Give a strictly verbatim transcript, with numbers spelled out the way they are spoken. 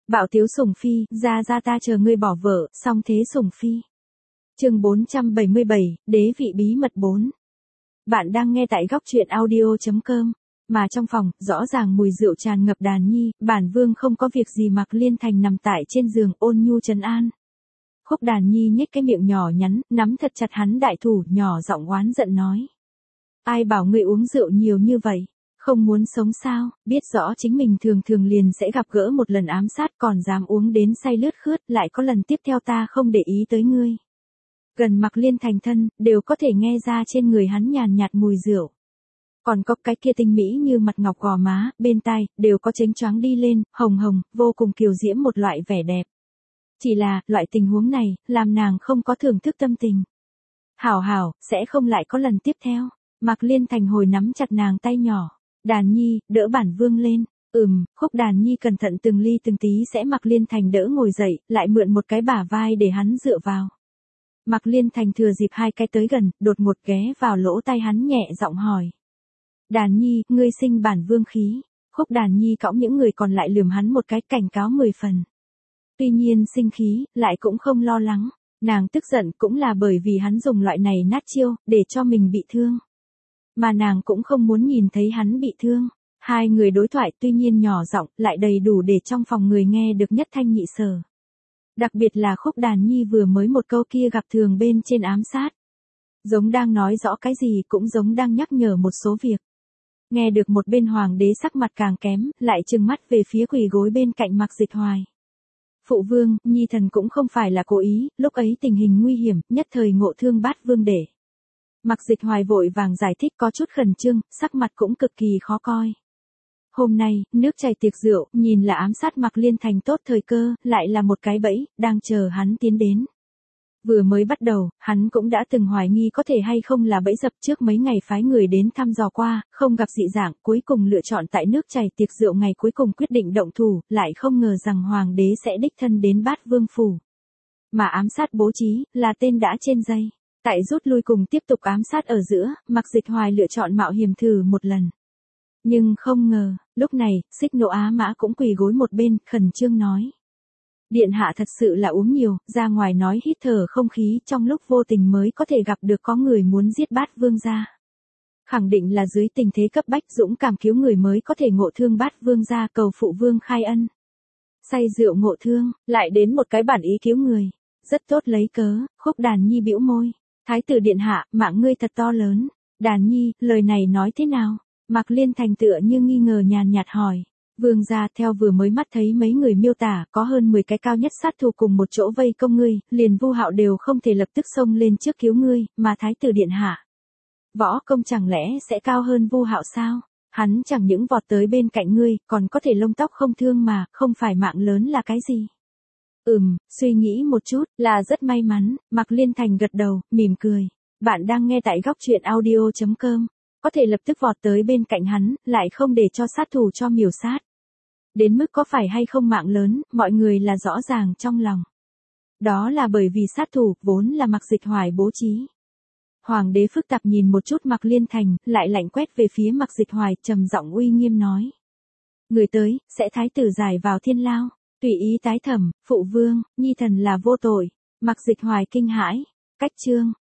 Bạo tiếu sủng phi, ra ra ta chờ ngươi bỏ vợ, song thế sủng phi. Chương bốn trăm bảy mươi bảy, đế vị bí mật bốn. Bạn đang nghe tại góc truyện audio chấm com. Mà trong phòng, rõ ràng mùi rượu tràn ngập đàn nhi, bản vương không có việc gì Mạc Liên Thành nằm tại trên giường ôn nhu trấn an. Khúc đàn nhi nhếch cái miệng nhỏ nhắn, nắm thật chặt hắn đại thủ, nhỏ giọng oán giận nói. Ai bảo ngươi uống rượu nhiều như vậy, không muốn sống sao, biết rõ chính mình thường thường liền sẽ gặp gỡ một lần ám sát còn dám uống đến say lướt khướt, lại có lần tiếp theo ta không để ý tới ngươi. Gần Mạc Liên Thành thân, đều có thể nghe ra trên người hắn nhàn nhạt mùi rượu. Còn có cái kia tinh mỹ như mặt ngọc gò má, bên tai, đều có chếnh choáng đi lên, hồng hồng, vô cùng kiều diễm một loại vẻ đẹp. Chỉ là, loại tình huống này, làm nàng không có thưởng thức tâm tình. Hảo hảo, sẽ không lại có lần tiếp theo. Mạc Liên Thành hồi nắm chặt nàng tay nhỏ. Đàn nhi, đỡ bản vương lên. Ừm, Khúc đàn nhi cẩn thận từng ly từng tí sẽ Mạc Liên Thành đỡ ngồi dậy, lại mượn một cái bả vai để hắn dựa vào. Mạc Liên Thành thừa dịp hai cái tới gần, đột ngột ghé vào lỗ tai hắn nhẹ giọng hỏi. Đàn nhi, ngươi sinh bản vương khí. Khúc đàn nhi cõng những người còn lại lườm hắn một cái cảnh cáo mười phần. Tuy nhiên sinh khí, lại cũng không lo lắng. Nàng tức giận cũng là bởi vì hắn dùng loại này nát chiêu, để cho mình bị thương. Mà nàng cũng không muốn nhìn thấy hắn bị thương. Hai người đối thoại tuy nhiên nhỏ giọng, lại đầy đủ để trong phòng người nghe được nhất thanh nhị sở. Đặc biệt là Khúc đàn nhi vừa mới một câu kia gặp thường bên trên ám sát. Giống đang nói rõ cái gì cũng giống đang nhắc nhở một số việc. Nghe được một bên hoàng đế sắc mặt càng kém, lại trừng mắt về phía quỳ gối bên cạnh Mạc Dịch Hoài. Phụ vương, nhi thần cũng không phải là cố ý, lúc ấy tình hình nguy hiểm, nhất thời ngộ thương bát vương để. Mạc Dịch Hoài vội vàng giải thích có chút khẩn trương, sắc mặt cũng cực kỳ khó coi. Hôm nay, nước chảy tiệc rượu, nhìn là ám sát Mạc Liên Thành tốt thời cơ, lại là một cái bẫy, đang chờ hắn tiến đến. Vừa mới bắt đầu, hắn cũng đã từng hoài nghi có thể hay không là bẫy dập trước mấy ngày phái người đến thăm dò qua, không gặp dị dạng, cuối cùng lựa chọn tại nước chảy tiệc rượu ngày cuối cùng quyết định động thủ, lại không ngờ rằng hoàng đế sẽ đích thân đến Bát Vương phủ. Mà ám sát bố trí, là tên đã trên dây. Tại rút lui cùng tiếp tục ám sát ở giữa, Mạc Dịch Hoài lựa chọn mạo hiểm thử một lần. Nhưng không ngờ, lúc này, Xích Nộ Á Mã cũng quỳ gối một bên, khẩn trương nói. Điện hạ thật sự là uống nhiều, ra ngoài nói hít thở không khí trong lúc vô tình mới có thể gặp được có người muốn giết Bát Vương gia. Khẳng định là dưới tình thế cấp bách dũng cảm cứu người mới có thể ngộ thương Bát Vương gia cầu phụ vương khai ân. Say rượu ngộ thương, lại đến một cái bản ý cứu người. Rất tốt lấy cớ, Khúc đàn nhi bĩu môi. Thái tử điện hạ, mạng ngươi thật to lớn. Đàn nhi, lời này nói thế nào? Mạc Liên Thành tựa như nghi ngờ nhàn nhạt hỏi. Vương gia theo vừa mới mắt thấy mấy người miêu tả có hơn mười cái cao nhất sát thủ cùng một chỗ vây công ngươi, liền Vu Hạo đều không thể lập tức xông lên trước cứu ngươi, mà Thái tử điện hạ. Võ công chẳng lẽ sẽ cao hơn Vu Hạo sao? Hắn chẳng những vọt tới bên cạnh ngươi, còn có thể lông tóc không thương mà, không phải mạng lớn là cái gì? Ừm, suy nghĩ một chút, là rất may mắn, Mạc Liên Thành gật đầu, mỉm cười. Bạn đang nghe tại góc truyện audio chấm com. Có thể lập tức vọt tới bên cạnh hắn, lại không để cho sát thủ cho miểu sát. Đến mức có phải hay không mạng lớn, mọi người là rõ ràng trong lòng. Đó là bởi vì sát thủ, vốn là Mạc Dịch Hoài bố trí. Hoàng đế phức tạp nhìn một chút Mạc Liên Thành, lại lạnh quét về phía Mạc Dịch Hoài, trầm giọng uy nghiêm nói. Người tới, sẽ thái tử giải vào thiên lao, tùy ý tái thẩm, phụ vương, nhi thần là vô tội. Mạc Dịch Hoài kinh hãi, cách chương,